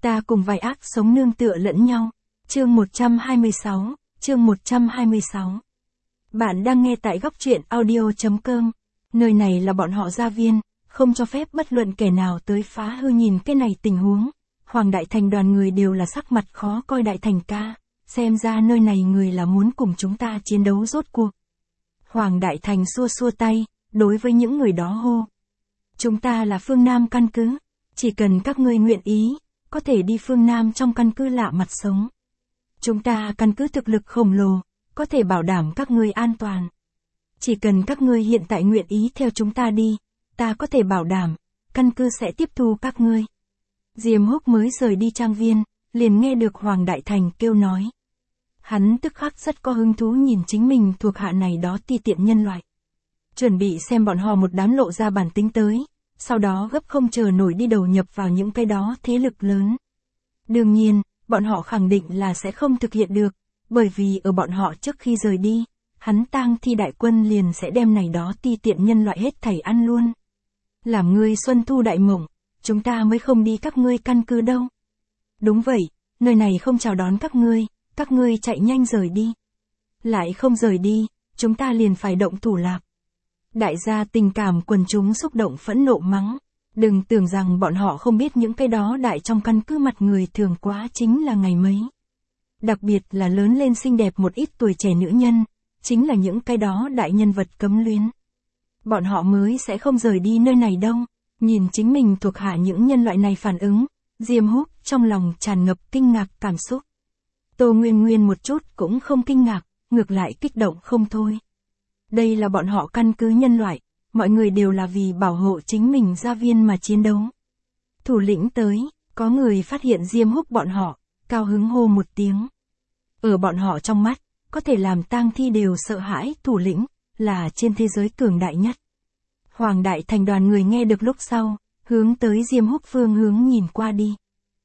Ta cùng vài ác sống nương tựa lẫn nhau. Chương 126. Bạn đang nghe tại góc truyện audio.com. Nơi này là bọn họ gia viên, không cho phép bất luận kẻ nào tới phá hư. Nhìn cái này tình huống. Hoàng Đại Thành đoàn người đều là sắc mặt khó coi. Đại Thành ca, xem ra nơi này người là muốn cùng chúng ta chiến đấu rốt cuộc. Hoàng Đại Thành xua xua tay, đối với những người đó hô. Chúng ta là phương Nam căn cứ, chỉ cần các ngươi nguyện ý, có thể đi phương Nam trong căn cứ lạ mặt sống. Chúng ta căn cứ thực lực khổng lồ, có thể bảo đảm các ngươi an toàn. Chỉ cần các ngươi hiện tại nguyện ý theo chúng ta đi, ta có thể bảo đảm, căn cứ sẽ tiếp thu các ngươi. Diêm Húc mới rời đi trang viên, liền nghe được Hoàng Đại Thành kêu nói. Hắn tức khắc rất có hứng thú nhìn chính mình thuộc hạ này đó ti tiện nhân loại. Chuẩn bị xem bọn họ một đám lộ ra bản tính tới, sau đó gấp không chờ nổi đi đầu nhập vào những cái đó thế lực lớn. Đương nhiên, bọn họ khẳng định là sẽ không thực hiện được, bởi vì ở bọn họ trước khi rời đi, hắn Tang Thi đại quân liền sẽ đem này đó ti tiện nhân loại hết thảy ăn luôn. Làm ngươi xuân thu đại mộng, chúng ta mới không đi các ngươi căn cứ đâu. Đúng vậy, nơi này không chào đón các ngươi chạy nhanh rời đi. Lại không rời đi, chúng ta liền phải động thủ lạc. Đại gia tình cảm quần chúng xúc động phẫn nộ mắng. Đừng tưởng rằng bọn họ không biết những cái đó đại trong căn cứ mặt người thường quá chính là ngày mấy. Đặc biệt là lớn lên xinh đẹp một ít tuổi trẻ nữ nhân, chính là những cái đó đại nhân vật cấm luyến. Bọn họ mới sẽ không rời đi nơi này đâu. Nhìn chính mình thuộc hạ những nhân loại này phản ứng, Diêm Húc trong lòng tràn ngập kinh ngạc cảm xúc. Tô Nguyên Nguyên một chút cũng không kinh ngạc, ngược lại kích động không thôi. Đây là bọn họ căn cứ nhân loại, mọi người đều là vì bảo hộ chính mình gia viên mà chiến đấu. Thủ lĩnh tới, có người phát hiện Diêm Húc bọn họ, cao hứng hô một tiếng. Ở bọn họ trong mắt, có thể làm tang thi đều sợ hãi thủ lĩnh, là trên thế giới cường đại nhất. Hoàng Đại Thành đoàn người nghe được lúc sau, hướng tới Diêm Húc phương hướng nhìn qua đi.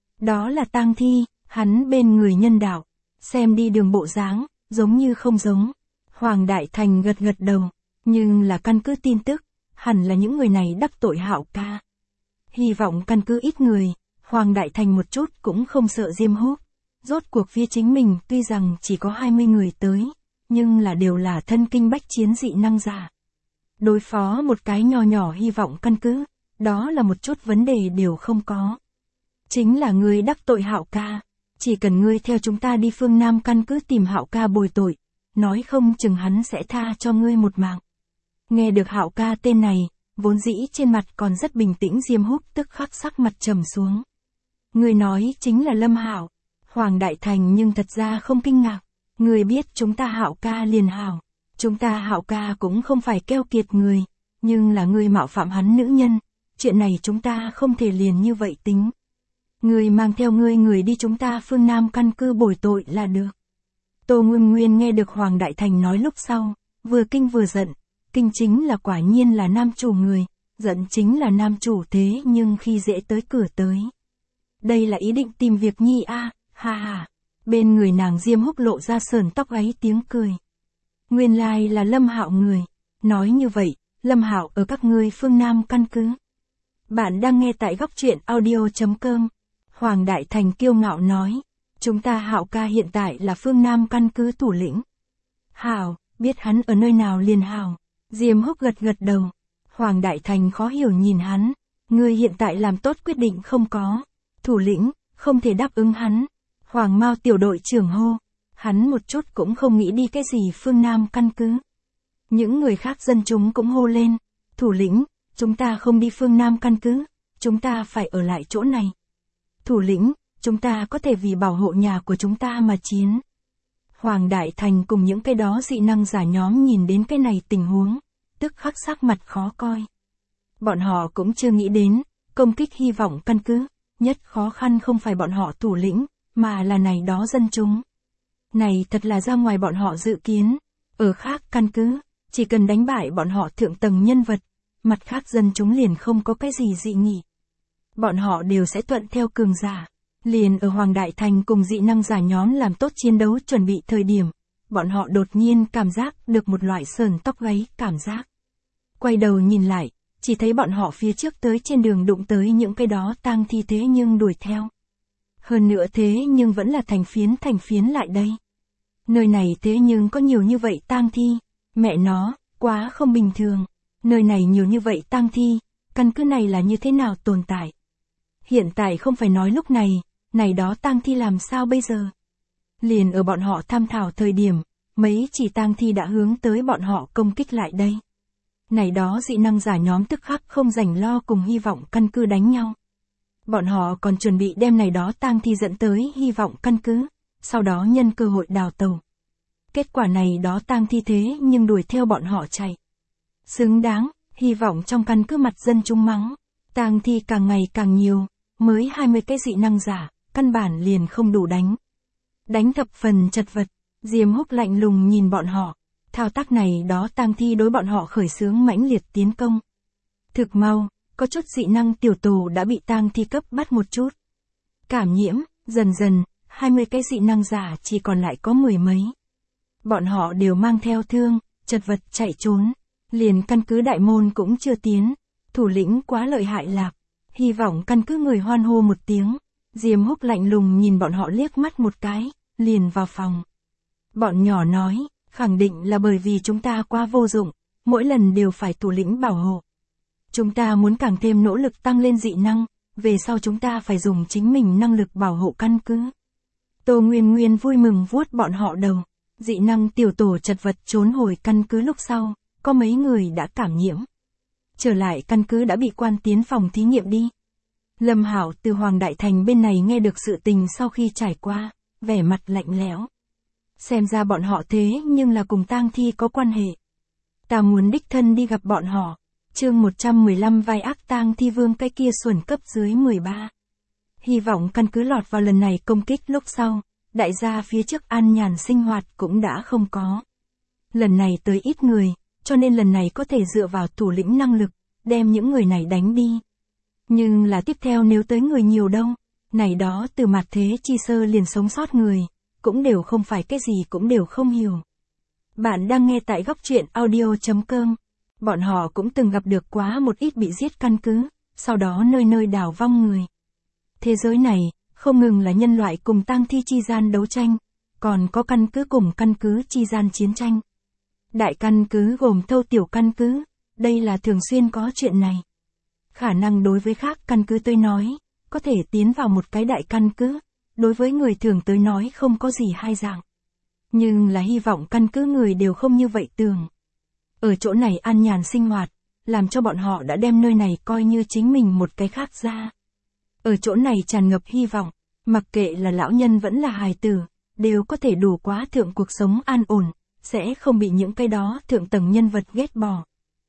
Đó là tang thi, hắn bên người nhân đạo, xem đi đường bộ dáng, giống như không giống. Hoàng Đại Thành gật gật đầu, nhưng là căn cứ tin tức, hẳn là những người này đắc tội Hạo ca. Hy vọng căn cứ ít người, Hoàng Đại Thành một chút cũng không sợ Diêm Húc. Rốt cuộc phía chính mình tuy rằng chỉ có 20 người tới, nhưng là đều là thân kinh bách chiến dị năng giả. Đối phó một cái nho nhỏ hy vọng căn cứ, đó là một chút vấn đề đều không có. Chính là ngươi đắc tội Hạo ca, chỉ cần ngươi theo chúng ta đi phương Nam căn cứ tìm Hạo ca bồi tội, nói không chừng hắn sẽ tha cho ngươi một mạng. Nghe được Hạo ca tên này, vốn dĩ trên mặt còn rất bình tĩnh Diêm Húc tức khắc sắc mặt trầm xuống. Người nói chính là Lâm Hạo. Hoàng Đại Thành nhưng thật ra không kinh ngạc. Người biết chúng ta Hạo ca liền hảo. Chúng ta Hạo ca cũng không phải keo kiệt người, nhưng là người mạo phạm hắn nữ nhân. Chuyện này chúng ta không thể liền như vậy tính. Người mang theo người đi chúng ta phương Nam căn cứ bồi tội là được. Tô Nguyên Nguyên nghe được Hoàng Đại Thành nói lúc sau, vừa kinh vừa giận. Kinh chính là quả nhiên là nam chủ người, giận chính là nam chủ thế nhưng khi dễ tới cửa tới. Đây là ý định tìm việc nhi a, ha ha. Bên người nàng Diêm Húc lộ ra sờn tóc gáy tiếng cười. Nguyên lai là Lâm Hạo người. Nói như vậy, Lâm Hạo ở các ngươi phương Nam căn cứ. Bạn đang nghe tại góc truyện audio.com. Hoàng Đại Thành kiêu ngạo nói. Chúng ta Hạo ca hiện tại là phương Nam căn cứ thủ lĩnh. Hảo, biết hắn ở nơi nào liền hảo. Diêm Húc gật gật đầu. Hoàng Đại Thành khó hiểu nhìn hắn. Ngươi hiện tại làm tốt quyết định không có. Thủ lĩnh, không thể đáp ứng hắn. Hoàng Mao tiểu đội trưởng hô. Hắn một chút cũng không nghĩ đi cái gì phương Nam căn cứ. Những người khác dân chúng cũng hô lên. Thủ lĩnh, chúng ta không đi phương Nam căn cứ. Chúng ta phải ở lại chỗ này. Thủ lĩnh, chúng ta có thể vì bảo hộ nhà của chúng ta mà chiến. Hoàng Đại Thành cùng những cái đó dị năng giả nhóm nhìn đến cái này tình huống, tức khắc sắc mặt khó coi. Bọn họ cũng chưa nghĩ đến, công kích hy vọng căn cứ, nhất khó khăn không phải bọn họ thủ lĩnh, mà là này đó dân chúng. Này thật là ra ngoài bọn họ dự kiến, ở khác căn cứ, chỉ cần đánh bại bọn họ thượng tầng nhân vật, mặt khác dân chúng liền không có cái gì dị nghị. Bọn họ đều sẽ thuận theo cường giả. Liền ở Hoàng Đại Thành cùng dị năng giả nhóm làm tốt chiến đấu chuẩn bị thời điểm, bọn họ đột nhiên cảm giác được một loại sờn tóc gáy cảm giác. Quay đầu nhìn lại, chỉ thấy bọn họ phía trước tới trên đường đụng tới những cái đó tang thi thế nhưng đuổi theo. Hơn nữa thế nhưng vẫn là thành phiến lại đây. Nơi này thế nhưng có nhiều như vậy tang thi, mẹ nó, quá không bình thường. Nơi này nhiều như vậy tang thi, căn cứ này là như thế nào tồn tại? Hiện tại không phải nói lúc này đó tang thi làm sao bây giờ? Liền ở bọn họ tham thảo thời điểm, mấy chỉ tang thi đã hướng tới bọn họ công kích lại đây. Này đó dị năng giả nhóm tức khắc không rảnh lo cùng hy vọng căn cứ đánh nhau. Bọn họ còn chuẩn bị đem này đó tang thi dẫn tới hy vọng căn cứ, sau đó nhân cơ hội đào tàu. Kết quả này đó tang thi thế nhưng đuổi theo bọn họ chạy. Xứng đáng, hy vọng trong căn cứ mặt dân chúng mắng. Tang thi càng ngày càng nhiều, mới 20 cái dị năng giả, căn bản liền không đủ đánh. Đánh thập phần chật vật, Diêm Húc lạnh lùng nhìn bọn họ. Thao tác này đó tang thi đối bọn họ khởi xướng mãnh liệt tiến công. Thực mau, có chút dị năng tiểu tổ đã bị tang thi cấp bắt một chút. Cảm nhiễm, dần dần, 20 cái dị năng giả chỉ còn lại có 10 mấy. Bọn họ đều mang theo thương, chật vật chạy trốn. Liền căn cứ đại môn cũng chưa tiến. Thủ lĩnh quá lợi hại lạc. Hy vọng căn cứ người hoan hô một tiếng. Diêm Húc lạnh lùng nhìn bọn họ liếc mắt một cái, liền vào phòng. Bọn nhỏ nói, khẳng định là bởi vì chúng ta quá vô dụng, mỗi lần đều phải thủ lĩnh bảo hộ. Chúng ta muốn càng thêm nỗ lực tăng lên dị năng, về sau chúng ta phải dùng chính mình năng lực bảo hộ căn cứ. Tô Nguyên Nguyên vui mừng vuốt bọn họ đầu, dị năng tiểu tổ chật vật trốn hồi căn cứ lúc sau, có mấy người đã cảm nhiễm. Trở lại căn cứ đã bị quan tiến phòng thí nghiệm đi. Lâm Hảo từ Hoàng Đại Thành bên này nghe được sự tình sau khi trải qua, vẻ mặt lạnh lẽo. Xem ra bọn họ thế nhưng là cùng tang thi có quan hệ. Ta muốn đích thân đi gặp bọn họ. Chương 115 vai ác tang thi vương cái kia xuẩn cấp dưới 13. Hy vọng căn cứ lọt vào lần này công kích lúc sau, đại gia phía trước an nhàn sinh hoạt cũng đã không có. Lần này tới ít người, cho nên lần này có thể dựa vào thủ lĩnh năng lực, đem những người này đánh đi. Nhưng là tiếp theo nếu tới người nhiều đâu, này đó từ mặt thế chi sơ liền sống sót người, cũng đều không phải cái gì cũng đều không hiểu. Bạn đang nghe tại góc truyện audio.com. Bọn họ cũng từng gặp được quá một ít bị giết căn cứ, sau đó nơi nơi đào vong người. Thế giới này, không ngừng là nhân loại cùng tang thi chi gian đấu tranh, còn có căn cứ cùng căn cứ chi gian chiến tranh. Đại căn cứ gồm thâu tiểu căn cứ, đây là thường xuyên có chuyện này. Khả năng đối với khác căn cứ tôi nói, có thể tiến vào một cái đại căn cứ, đối với người thường tới nói không có gì hai dạng. Nhưng là hy vọng căn cứ người đều không như vậy tưởng. Ở chỗ này an nhàn sinh hoạt, làm cho bọn họ đã đem nơi này coi như chính mình một cái khác ra. Ở chỗ này tràn ngập hy vọng, mặc kệ là lão nhân vẫn là hài tử, đều có thể đủ quá thượng cuộc sống an ổn, sẽ không bị những cái đó thượng tầng nhân vật ghét bỏ.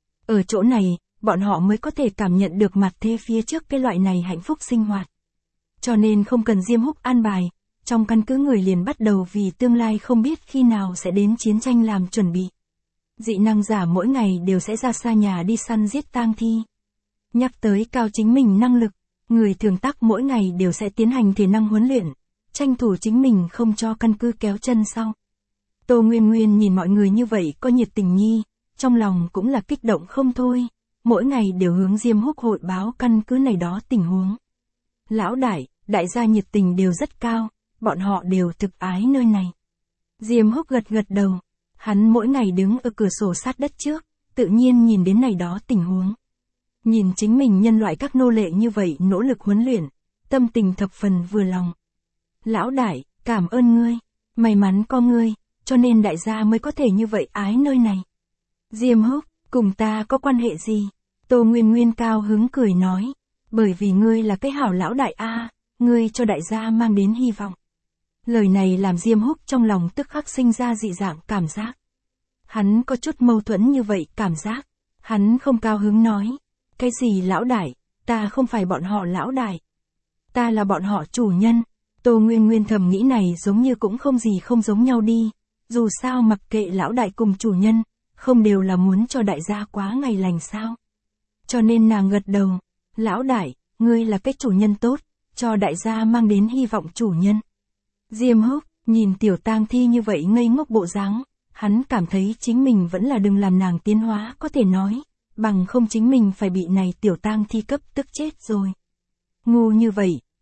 Ở chỗ này, bọn họ mới có thể cảm nhận được mặt thế phía trước cái loại này hạnh phúc sinh hoạt. Cho nên không cần Diêm Húc an bài, trong căn cứ người liền bắt đầu vì tương lai không biết khi nào sẽ đến chiến tranh làm chuẩn bị. Dị năng giả mỗi ngày đều sẽ ra xa nhà đi săn giết tang thi. Nhắc tới cao chính mình năng lực, người thường tắc mỗi ngày đều sẽ tiến hành thể năng huấn luyện, tranh thủ chính mình không cho căn cứ kéo chân sau. Tô Nguyên Nguyên nhìn mọi người như vậy có nhiệt tình nhi, trong lòng cũng là kích động không thôi, mỗi ngày đều hướng Diêm Húc hội báo căn cứ này đó tình huống. Lão đại gia nhiệt tình đều rất cao, bọn họ đều thực ái nơi này. Diêm Húc gật gật đầu, hắn mỗi ngày đứng ở cửa sổ sát đất trước, tự nhiên nhìn đến này đó tình huống. Nhìn chính mình nhân loại các nô lệ như vậy nỗ lực huấn luyện, tâm tình thập phần vừa lòng. Lão đại, cảm ơn ngươi, may mắn có ngươi, cho nên đại gia mới có thể như vậy ái nơi này. Diêm Húc, cùng ta có quan hệ gì? Tô Nguyên Nguyên cao hứng cười nói, bởi vì ngươi là cái hảo lão đại a, ngươi cho đại gia mang đến hy vọng. Lời này làm Diêm Húc trong lòng tức khắc sinh ra dị dạng cảm giác. Hắn có chút mâu thuẫn như vậy cảm giác. Hắn không cao hứng nói, cái gì lão đại, ta không phải bọn họ lão đại. Ta là bọn họ chủ nhân. Tô Nguyên Nguyên thầm nghĩ này giống như cũng không gì không giống nhau đi. Dù sao mặc kệ lão đại cùng chủ nhân, không đều là muốn cho đại gia quá ngày lành sao. Cho nên nàng gật đầu, lão đại, ngươi là cái chủ nhân tốt, cho đại gia mang đến hy vọng chủ nhân. Diêm Húc, nhìn tiểu tang thi như vậy ngây ngốc bộ dáng, hắn cảm thấy chính mình vẫn là đừng làm nàng tiến hóa có thể nói, bằng không chính mình phải bị này tiểu tang thi cấp tức chết rồi. Ngu như vậy,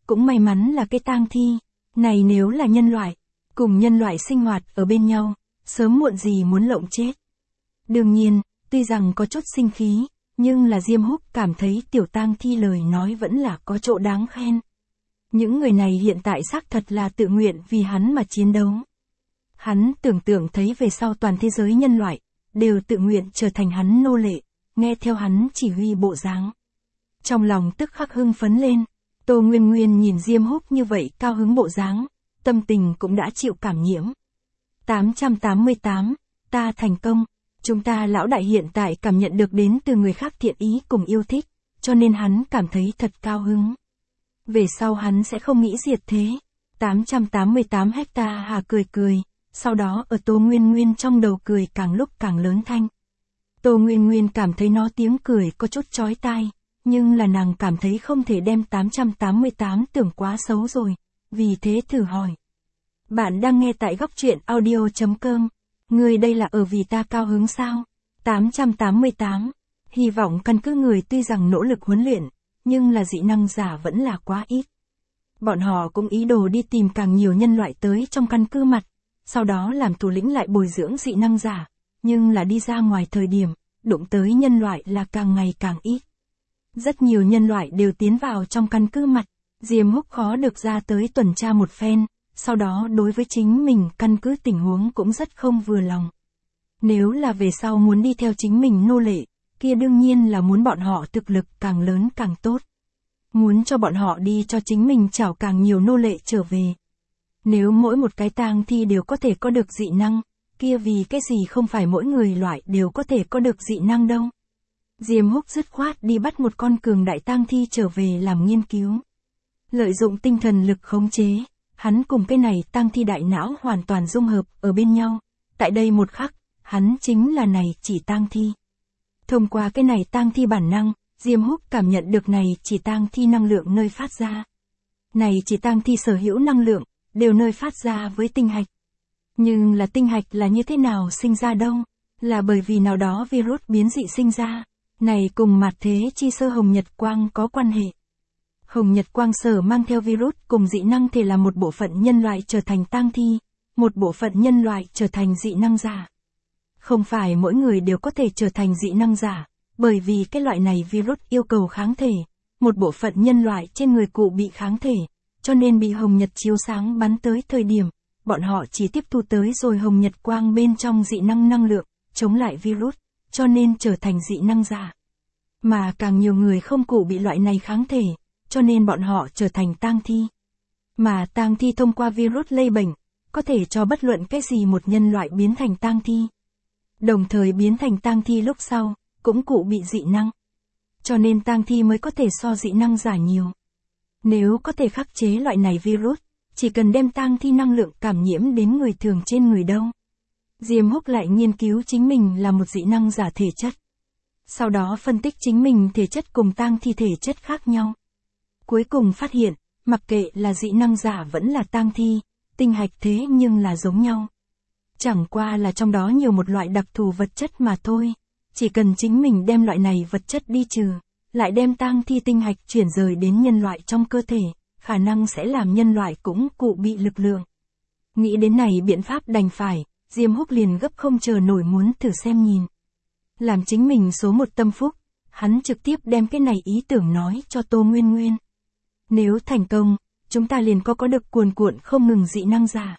cũng may mắn là cái tang thi. Này nếu là nhân loại, cùng nhân loại sinh hoạt ở bên nhau, sớm muộn gì muốn lộng chết. Đương nhiên, tuy rằng có chút sinh khí, nhưng là Diêm Húc cảm thấy tiểu tang thi lời nói vẫn là có chỗ đáng khen. Những người này hiện tại xác thật là tự nguyện vì hắn mà chiến đấu. Hắn tưởng tượng thấy về sau toàn thế giới nhân loại, đều tự nguyện trở thành hắn nô lệ, nghe theo hắn chỉ huy bộ dáng. Trong lòng tức khắc hưng phấn lên, Tô Nguyên Nguyên nhìn Diêm Húc như vậy cao hứng bộ dáng, tâm tình cũng đã chịu cảm nhiễm. 888, ta thành công, chúng ta lão đại hiện tại cảm nhận được đến từ người khác thiện ý cùng yêu thích, cho nên hắn cảm thấy thật cao hứng. Về sau hắn sẽ không nghĩ diệt thế. 888 hecta Hà cười cười, sau đó ở Tô Nguyên Nguyên trong đầu cười càng lúc càng lớn thanh. Tô Nguyên Nguyên cảm thấy nó tiếng cười có chút chói tai, nhưng là nàng cảm thấy không thể đem 888 tưởng quá xấu rồi, vì thế thử hỏi. Bạn đang nghe tại góc truyện audio.com, người đây là ở vì ta cao hứng sao? 888, hy vọng căn cứ người tuy rằng nỗ lực huấn luyện, nhưng là dị năng giả vẫn là quá ít. Bọn họ cũng ý đồ đi tìm càng nhiều nhân loại tới trong căn cứ mặt, sau đó làm thủ lĩnh lại bồi dưỡng dị năng giả, nhưng là đi ra ngoài thời điểm, đụng tới nhân loại là càng ngày càng ít. Rất nhiều nhân loại đều tiến vào trong căn cứ mặt, Diêm Húc khó được ra tới tuần tra một phen, sau đó đối với chính mình căn cứ tình huống cũng rất không vừa lòng. Nếu là về sau muốn đi theo chính mình nô lệ, kia đương nhiên là muốn bọn họ thực lực càng lớn càng tốt. Muốn cho bọn họ đi cho chính mình chảo càng nhiều nô lệ trở về. Nếu mỗi một cái tang thi đều có thể có được dị năng, kia vì cái gì không phải mỗi người loại đều có thể có được dị năng đâu. Diêm Húc dứt khoát đi bắt một con cường đại tang thi trở về làm nghiên cứu. Lợi dụng tinh thần lực khống chế, hắn cùng cái này tang thi đại não hoàn toàn dung hợp ở bên nhau. Tại đây một khắc, hắn chính là này chỉ tang thi. Thông qua cái này tang thi bản năng, Diêm Húc cảm nhận được này chỉ tang thi năng lượng nơi phát ra. Này chỉ tang thi sở hữu năng lượng, đều nơi phát ra với tinh hạch. Nhưng là tinh hạch là như thế nào sinh ra đâu? Là bởi vì nào đó virus biến dị sinh ra. Này cùng mạt thế chi sơ hồng nhật quang có quan hệ. Hồng nhật quang sở mang theo virus cùng dị năng thể là một bộ phận nhân loại trở thành tang thi, một bộ phận nhân loại trở thành dị năng giả. Không phải mỗi người đều có thể trở thành dị năng giả, bởi vì cái loại này virus yêu cầu kháng thể, một bộ phận nhân loại trên người cụ bị kháng thể, cho nên bị hồng nhật chiếu sáng bắn tới thời điểm, bọn họ chỉ tiếp thu tới rồi hồng nhật quang bên trong dị năng năng lượng, chống lại virus, cho nên trở thành dị năng giả. Mà càng nhiều người không cụ bị loại này kháng thể, cho nên bọn họ trở thành tang thi. Mà tang thi thông qua virus lây bệnh, có thể cho bất luận cái gì một nhân loại biến thành tang thi. Đồng thời biến thành tang thi lúc sau, cũng cụ bị dị năng. Cho nên tang thi mới có thể so dị năng giả nhiều. Nếu có thể khắc chế loại này virus, chỉ cần đem tang thi năng lượng cảm nhiễm đến người thường trên người đâu. Diêm Húc lại nghiên cứu chính mình là một dị năng giả thể chất. Sau đó phân tích chính mình thể chất cùng tang thi thể chất khác nhau. Cuối cùng phát hiện, mặc kệ là dị năng giả vẫn là tang thi, tinh hạch thế nhưng là giống nhau. Chẳng qua là trong đó nhiều một loại đặc thù vật chất mà thôi. Chỉ cần chính mình đem loại này vật chất đi trừ, lại đem tang thi tinh hạch chuyển rời đến nhân loại trong cơ thể, khả năng sẽ làm nhân loại cũng cụ bị lực lượng. Nghĩ đến này biện pháp đành phải, Diêm Húc liền gấp không chờ nổi muốn thử xem nhìn. Làm chính mình số một tâm phúc, hắn trực tiếp đem cái này ý tưởng nói cho Tô Nguyên Nguyên. Nếu thành công, chúng ta liền có được cuồn cuộn không ngừng dị năng giả.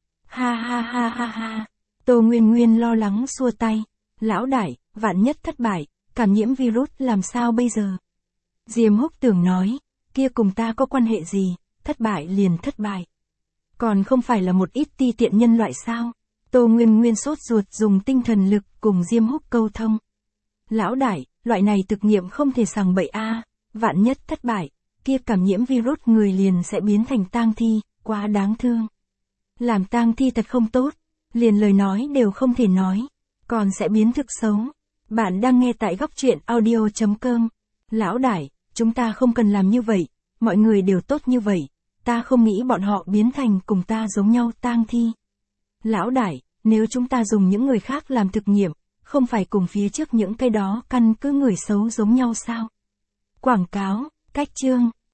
Ha ha ha ha ha, Tô Nguyên Nguyên lo lắng xua tay. Lão đại, vạn nhất thất bại, cảm nhiễm virus làm sao bây giờ? Diêm Húc tưởng nói, kia cùng ta có quan hệ gì, thất bại liền thất bại. Còn không phải là một ít ti tiện nhân loại sao? Tô Nguyên Nguyên sốt ruột dùng tinh thần lực cùng Diêm Húc câu thông. Lão đại, loại này thực nghiệm không thể sằng bậy a, vạn nhất thất bại, kia cảm nhiễm virus người liền sẽ biến thành tang thi, quá đáng thương. Làm tang thi thật không tốt, liền lời nói đều không thể nói, còn sẽ biến thực xấu. Bạn đang nghe tại góc truyện audio.com. Lão đại, chúng ta không cần làm như vậy, mọi người đều tốt như vậy, ta không nghĩ bọn họ biến thành cùng ta giống nhau tang thi. Lão đại, nếu chúng ta dùng những người khác làm thực nghiệm, không phải cùng phía trước những cái đó căn cứ người xấu giống nhau sao? Quảng cáo, cách chương.